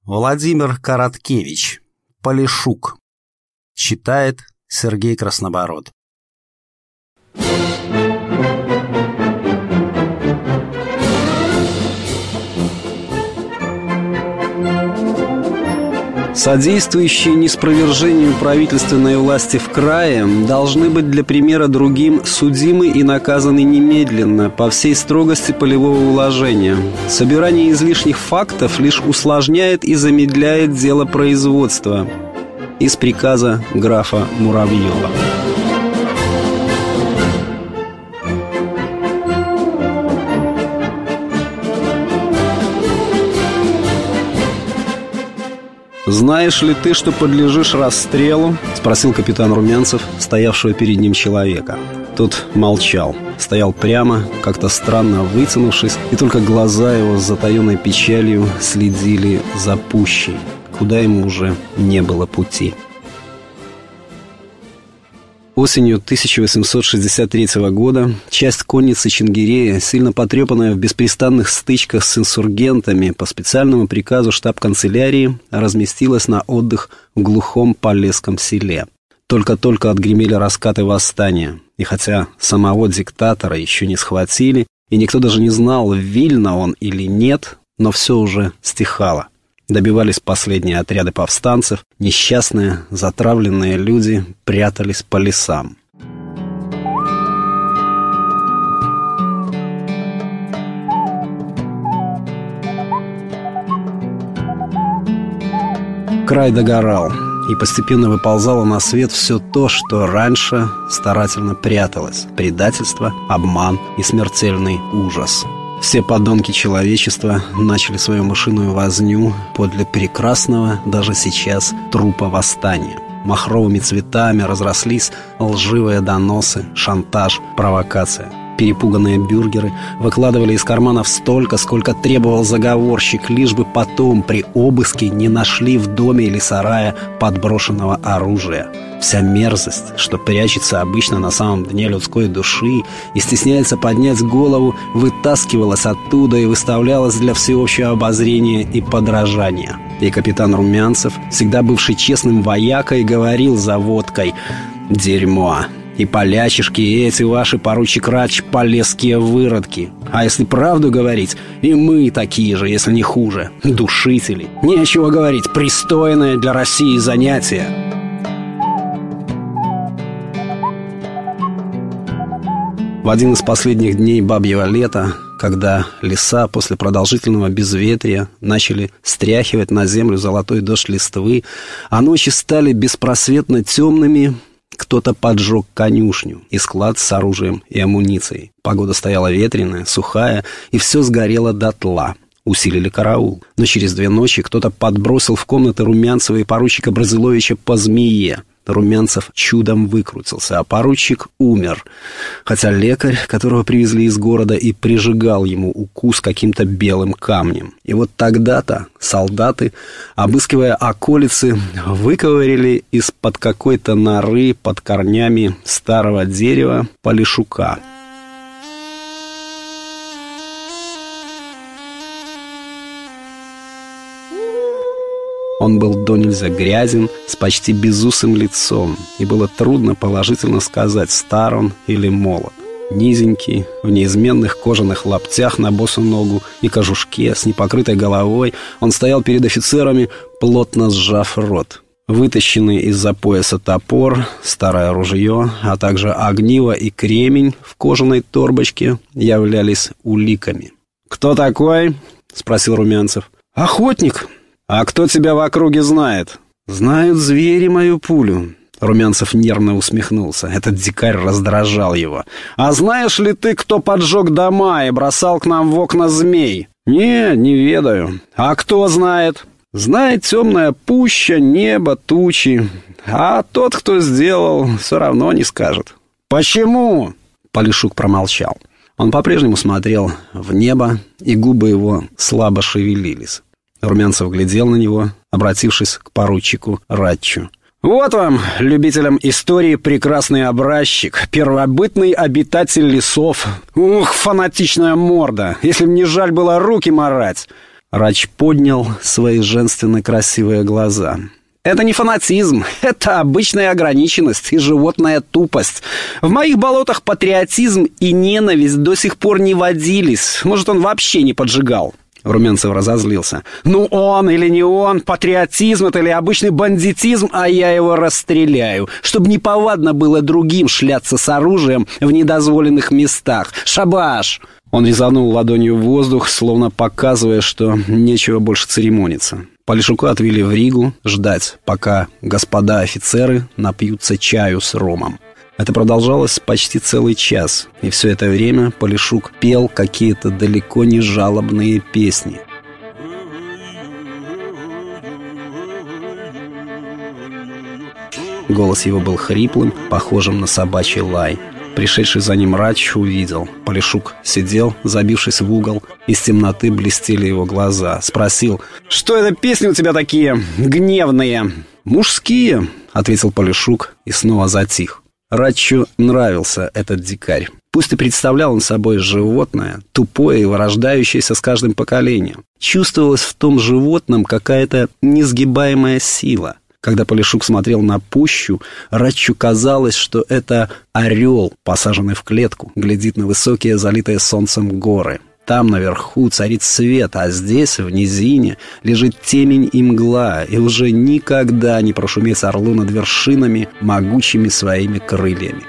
Владимир Короткевич. Полишук. Читает Сергей Краснобород. Содействующие неспровержению правительственной власти в крае должны быть для примера другим судимы и наказаны немедленно по всей строгости полевого уложения. Собирание излишних фактов лишь усложняет и замедляет дело производства. Из приказа графа Муравьева. «Знаешь ли ты, что подлежишь расстрелу?» — спросил капитан Румянцев, стоявшего перед ним человека. Тот молчал, стоял прямо, как-то странно вытянувшись, и только глаза его с затаенной печалью следили за пущей, куда ему уже не было пути. Осенью 1863 года часть конницы Чангирея, сильно потрепанная в беспрестанных стычках с инсургентами, по специальному приказу штаб-канцелярии разместилась на отдых в глухом Полесском селе. Только-только отгремели раскаты восстания, и хотя самого диктатора еще не схватили, и никто даже не знал, Вильно он или нет, но все уже стихало. Добивались последние отряды повстанцев, несчастные, затравленные люди прятались по лесам. Край догорал, и постепенно выползало на свет все то, что раньше старательно пряталось: предательство, обман и смертельный ужас. Все подонки человечества начали свою мышиную возню подле прекрасного даже сейчас трупа восстания. Махровыми цветами разрослись лживые доносы, шантаж, провокация. Перепуганные бюргеры выкладывали из карманов столько, сколько требовал заговорщик, лишь бы потом при обыске не нашли в доме или сарае подброшенного оружия. Вся мерзость, что прячется обычно на самом дне людской души и стесняется поднять голову, вытаскивалась оттуда и выставлялась для всеобщего обозрения и подражания. И капитан Румянцев, всегда бывший честным воякой, говорил за водкой: «Дерьмо! И полячишки, и эти ваши, поручик Рач, полесские выродки. А если правду говорить, и мы такие же, если не хуже. Душители. Нечего говорить, пристойное для России занятие». В один из последних дней бабьего лета, когда леса после продолжительного безветрия начали стряхивать на землю золотой дождь листвы, а ночи стали беспросветно темными, кто-то поджег конюшню и склад с оружием и амуницией. Погода стояла ветреная, сухая, и все сгорело дотла. Усилили караул. Но через 2 ночи кто-то подбросил в комнаты Румянцева и поручика Бразиловича по змее. Румянцев чудом выкрутился, а поручик умер. Хотя лекарь, которого привезли из города, и прижигал ему укус каким-то белым камнем. И вот тогда-то солдаты, обыскивая околицы, выковыряли из-под какой-то норы под корнями старого дерева полишука. Он был донельзя грязен, с почти безусым лицом, и было трудно положительно сказать, стар он или молод. Низенький, в неизменных кожаных лаптях на босу ногу и кожушке, с непокрытой головой, он стоял перед офицерами, плотно сжав рот. Вытащенный из-за пояса топор, старое ружье, а также огниво и кремень в кожаной торбочке являлись уликами. «Кто такой?» — спросил Румянцев. «Охотник». «А кто тебя в округе знает?» «Знают звери мою пулю». Румянцев нервно усмехнулся. Этот дикарь раздражал его. «А знаешь ли ты, кто поджег дома и бросал к нам в окна змей?» Не ведаю». «А кто знает?» «Знает темная пуща, небо, тучи. А тот, кто сделал, все равно не скажет». «Почему?» Полишук промолчал. Он по-прежнему смотрел в небо, и губы его слабо шевелились. Румянцев глядел на него, обратившись к поручику Ратчу. «Вот вам, любителям истории, прекрасный образчик, первобытный обитатель лесов. Ух, фанатичная морда! Если б не жаль было руки марать! Рач поднял свои женственно красивые глаза. «Это не фанатизм, это обычная ограниченность и животная тупость. В моих болотах патриотизм и ненависть до сих пор не водились. Может, он вообще не поджигал?» Румянцев разозлился. «Ну он или не он, патриотизм это или обычный бандитизм, а я его расстреляю, чтобы неповадно было другим шляться с оружием в недозволенных местах. Шабаш!» Он резанул ладонью в воздух, словно показывая, что нечего больше церемониться. Полишука отвели в Ригу ждать, пока господа офицеры напьются чаю с ромом. Это продолжалось почти целый час, и все это время Полишук пел какие-то далеко не жалобные песни. Голос его был хриплым, похожим на собачий лай. Пришедший за ним Рач увидел. Полишук сидел, забившись в угол. Из темноты блестели его глаза. Спросил: «Что это песни у тебя такие гневные?» «Мужские», — ответил Полишук и снова затих. Рачу нравился этот дикарь. Пусть и представлял он собой животное, тупое и вырождающееся с каждым поколением. Чувствовалась в том животном какая-то несгибаемая сила. Когда Полишук смотрел на пущу, Рачу казалось, что это орел, посаженный в клетку, глядит на высокие, залитые солнцем горы. Там наверху царит свет, а здесь, в низине, лежит темень и мгла, и уже никогда не прошуметь орлу над вершинами могучими своими крыльями.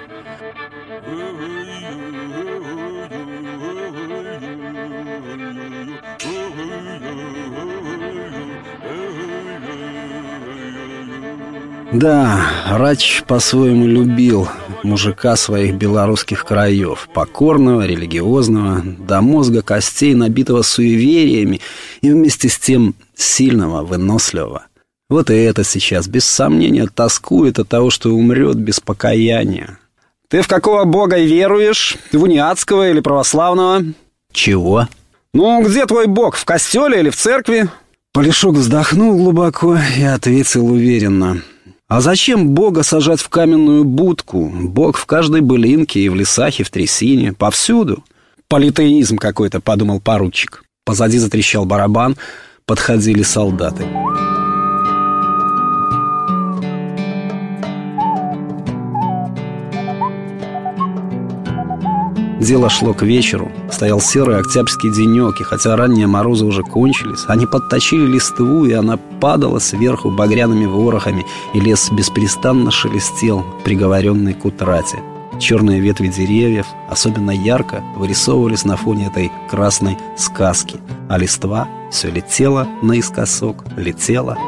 Да, Рач по-своему любил мужика своих белорусских краев, покорного, религиозного, до мозга костей, набитого суевериями и вместе с тем сильного, выносливого. Вот и это сейчас, без сомнения, тоскует от того, что умрет без покаяния. «Ты в какого бога веруешь? В униатского или православного?» «Чего?» «Ну, где твой бог, в костеле или в церкви?» Полишук вздохнул глубоко и ответил уверенно: «А зачем Бога сажать в каменную будку? Бог в каждой былинке, и в лесах, и в трясине, повсюду». «Политеизм какой-то», — подумал поручик. Позади затрещал барабан, подходили солдаты. Дело шло к вечеру. Стоял серый октябрьский денек, и хотя ранние морозы уже кончились, они подточили листву, и она падала сверху багряными ворохами, и лес беспрестанно шелестел, приговоренный к утрате. Черные ветви деревьев особенно ярко вырисовывались на фоне этой красной сказки, а листва все летела наискосок, летела.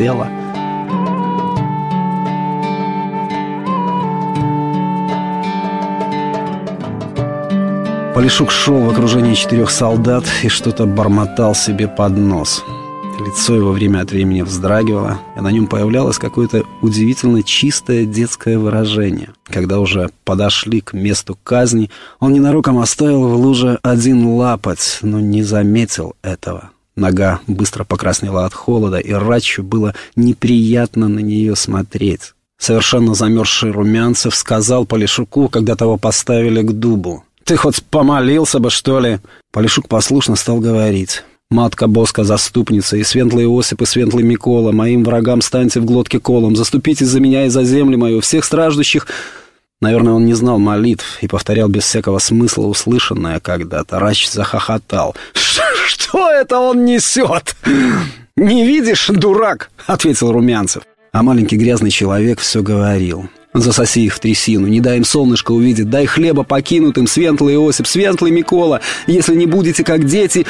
Полишук шел в окружении 4 солдат и что-то бормотал себе под нос. Лицо его время от времени вздрагивало, и на нем появлялось какое-то удивительно чистое детское выражение. Когда уже подошли к месту казни, он ненароком оставил в луже один лапоть, но не заметил этого. Нога быстро покраснела от холода, и Рачу было неприятно на нее смотреть. Совершенно замерзший Румянцев сказал Полишуку, когда того поставили к дубу: «Ты хоть помолился бы, что ли?» Полишук послушно стал говорить: «Матка Боска заступница, и светлый Иосип, и светлый Микола, моим врагам станьте в глотке колом, заступитесь за меня и за землю мою, всех страждущих». Наверное, он не знал молитв и повторял без всякого смысла услышанное когда-то. Рач захохотал. «Что это он несет? Не видишь, дурак?» — ответил Румянцев. А маленький грязный человек все говорил: «Засоси их в трясину, не дай им солнышко увидеть, дай хлеба покинутым, светлый Иосип, светлый Микола, если не будете как дети...»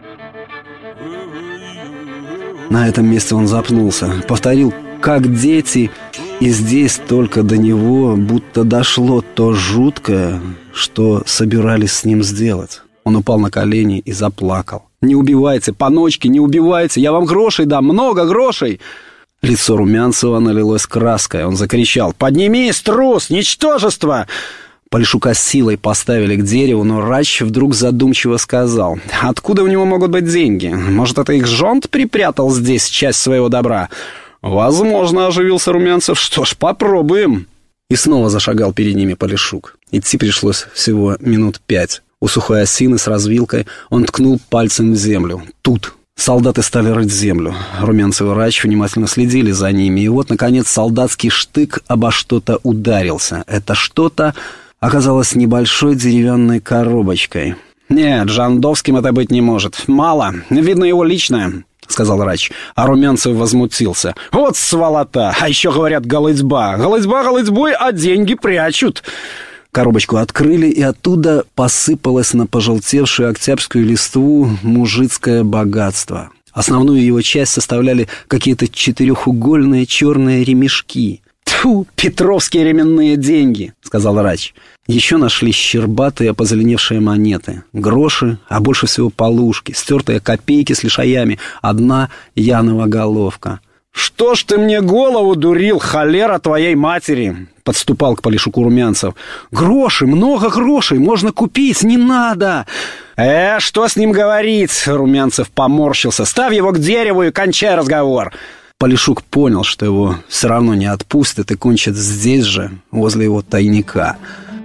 На этом месте он запнулся, повторил «как дети», и здесь только до него будто дошло то жуткое, что собирались с ним сделать. Он упал на колени и заплакал. «Не убивайте, паночки, не убивайте, я вам грошей дам, много грошей!» Лицо Румянцева налилось краской. Он закричал: «Поднимись, трус, ничтожество!» Полишука силой поставили к дереву, но Рач вдруг задумчиво сказал: «Откуда у него могут быть деньги? Может, это их жонт припрятал здесь часть своего добра?» «Возможно», — оживился Румянцев. «Что ж, попробуем». И снова зашагал перед ними Полишук. Идти пришлось всего минут 5. У сухой осины с развилкой он ткнул пальцем в землю. «Тут». Солдаты стали рыть землю. Румянцев и Рач внимательно следили за ними. И вот, наконец, солдатский штык обо что-то ударился. Это что-то оказалось небольшой деревянной коробочкой. «Нет, Жандовским это быть не может. Мало. Видно, его личное», — сказал Рач. А Румянцев возмутился. «Вот сволота! А еще говорят, голыцьба. Голыцьба голыцьбой, а деньги прячут». Коробочку открыли, и оттуда посыпалось на пожелтевшую октябрьскую листву мужицкое богатство. Основную его часть составляли какие-то четырехугольные черные ремешки. «Тьфу, петровские ременные деньги», — сказал Рач. Еще нашли щербатые позеленевшие монеты, гроши, а больше всего полушки, стертые копейки с лишаями, одна Янова головка. «Что ж ты мне голову дурил, холера твоей матери!» — подступал к Полишуку Румянцев. «Гроши, много грошей, можно купить, не надо!» Что с ним говорить?» — Румянцев поморщился. «Ставь его к дереву и кончай разговор!» Полишук понял, что его все равно не отпустят и кончат здесь же, возле его тайника.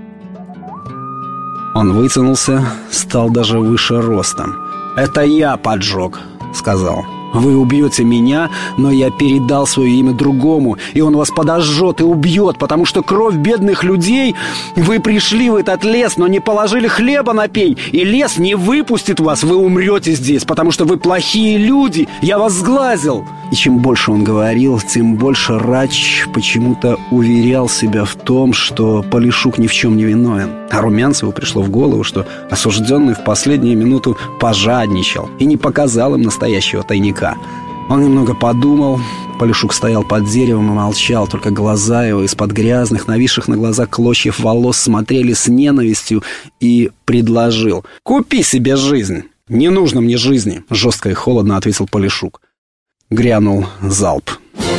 Он вытянулся, стал даже выше ростом. «Это я поджег», — сказал. «Вы убьете меня, но я передал свое имя другому, и он вас подожжет и убьет, потому что кровь бедных людей... Вы пришли в этот лес, но не положили хлеба на пень, и лес не выпустит вас, вы умрете здесь, потому что вы плохие люди, я вас сглазил». И чем больше он говорил, тем больше Рач почему-то уверял себя в том, что Полишук ни в чем не виновен. А Румянцеву пришло в голову, что осужденный в последнюю минуту пожадничал и не показал им настоящего тайника. Он немного подумал. Полишук стоял под деревом и молчал, только глаза его из-под грязных, нависших на глазах клочьев волос смотрели с ненавистью, и предложил: «Купи себе жизнь». «Не нужно мне жизни», — жестко и холодно ответил Полишук. Грянул залп.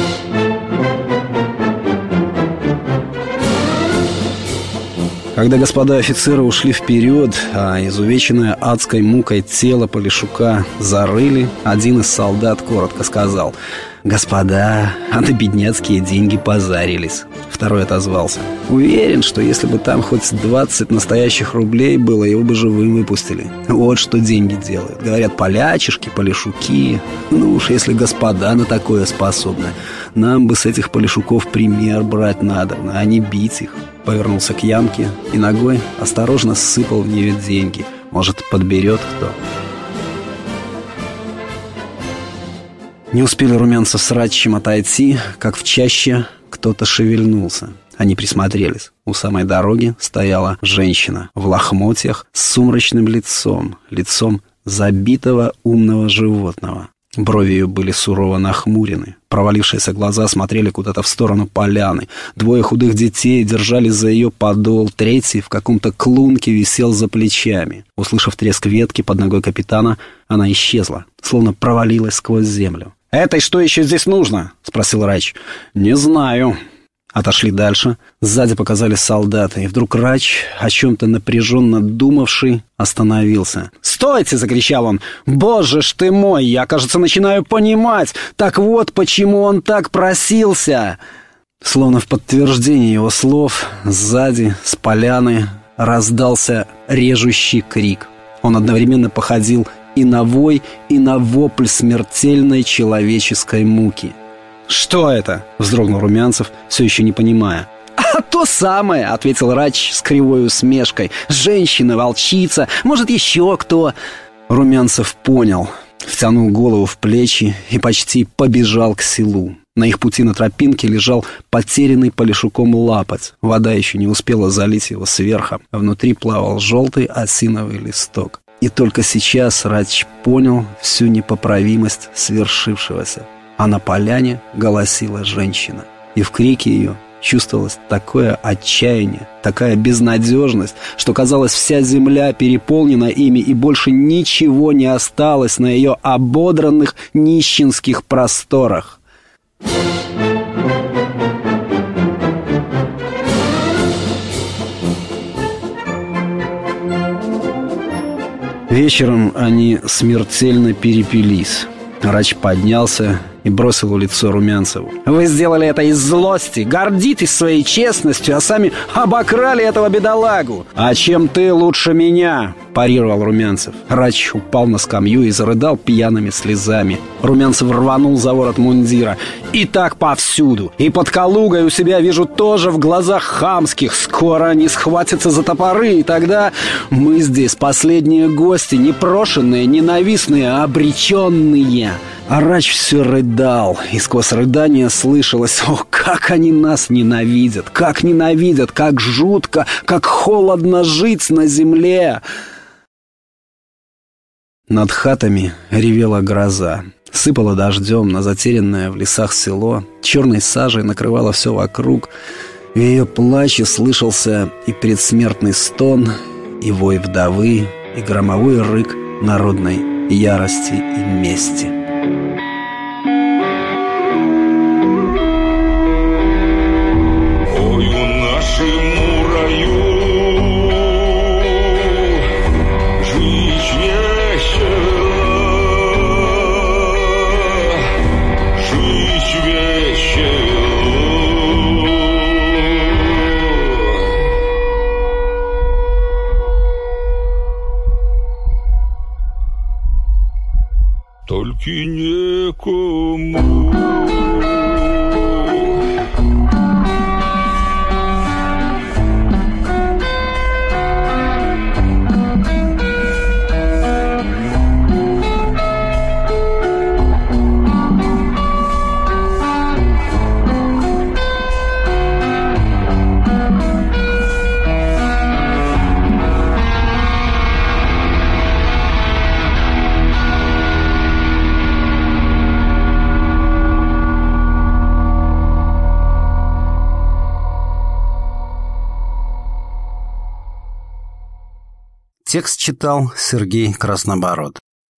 Когда господа офицеры ушли вперед, а изувеченное адской мукой тело Полишука зарыли, один из солдат коротко сказал: «Господа, а на бедняцкие деньги позарились». Второй отозвался: «Уверен, что если бы там хоть 20 настоящих рублей было, его бы живым выпустили. Вот что деньги делают. Говорят, полячишки, полишуки. Ну уж если господа на такое способны, нам бы с этих полишуков пример брать надо, а не бить их». Повернулся к ямке и ногой осторожно сыпал в нее деньги. Может, подберет кто. Не успели Румянцев с Рачем отойти, как в чаще кто-то шевельнулся. Они присмотрелись. У самой дороги стояла женщина в лохмотьях с сумрачным лицом забитого умного животного. Брови ее были сурово нахмурены. Провалившиеся глаза смотрели куда-то в сторону поляны. Двое худых детей держались за ее подол. Третий в каком-то клунке висел за плечами. Услышав треск ветки под ногой капитана, она исчезла, словно провалилась сквозь землю. «Этой что еще здесь нужно?» — спросил Рач. «Не знаю». Отошли дальше. Сзади показались солдаты. И вдруг Рач, о чем-то напряженно думавший, остановился. «Стойте!» — закричал он. «Боже ж ты мой! Я, кажется, начинаю понимать! Так вот, почему он так просился!» Словно в подтверждение его слов, сзади, с поляны, раздался режущий крик. Он одновременно походил и на вой, и на вопль смертельной человеческой муки. «Что это?» — вздрогнул Румянцев, все еще не понимая. «А то самое!» — ответил Рач с кривой усмешкой. «Женщина, волчица, может, еще кто?» Румянцев понял, втянул голову в плечи и почти побежал к селу. На их пути на тропинке лежал потерянный Полишуком лапоть. Вода еще не успела залить его сверху, а внутри плавал желтый осиновый листок. И только сейчас Рач понял всю непоправимость свершившегося. А на поляне голосила женщина. И в крике ее чувствовалось такое отчаяние, такая безнадежность, что, казалось, вся земля переполнена ими, и больше ничего не осталось на ее ободранных нищенских просторах. Вечером они смертельно перепились. Рач поднялся и бросил в лицо Румянцеву: «Вы сделали это из злости, гордитесь своей честностью, а сами обокрали этого бедолагу. А чем ты лучше меня?» — парировал Румянцев. Рач упал на скамью и зарыдал пьяными слезами. Румянцев рванул за ворот мундира. «И так повсюду! И под Калугой у себя вижу тоже в глазах хамских. Скоро они схватятся за топоры, и тогда мы здесь последние гости, непрошенные, ненавистные, обреченные». А Рач все рыдал, и сквозь рыдание слышалось: «О, как они нас ненавидят! Как ненавидят! Как жутко! Как холодно жить на земле!» Над хатами ревела гроза. Сыпала дождем на затерянное в лесах село. Черной сажей накрывало все вокруг. В ее плаче слышался и предсмертный стон, и вой вдовы, и громовой рык народной ярости и мести. Ой, у нашему раю жить весело, жить весело. Только некому. Текст читал Сергей Краснобород.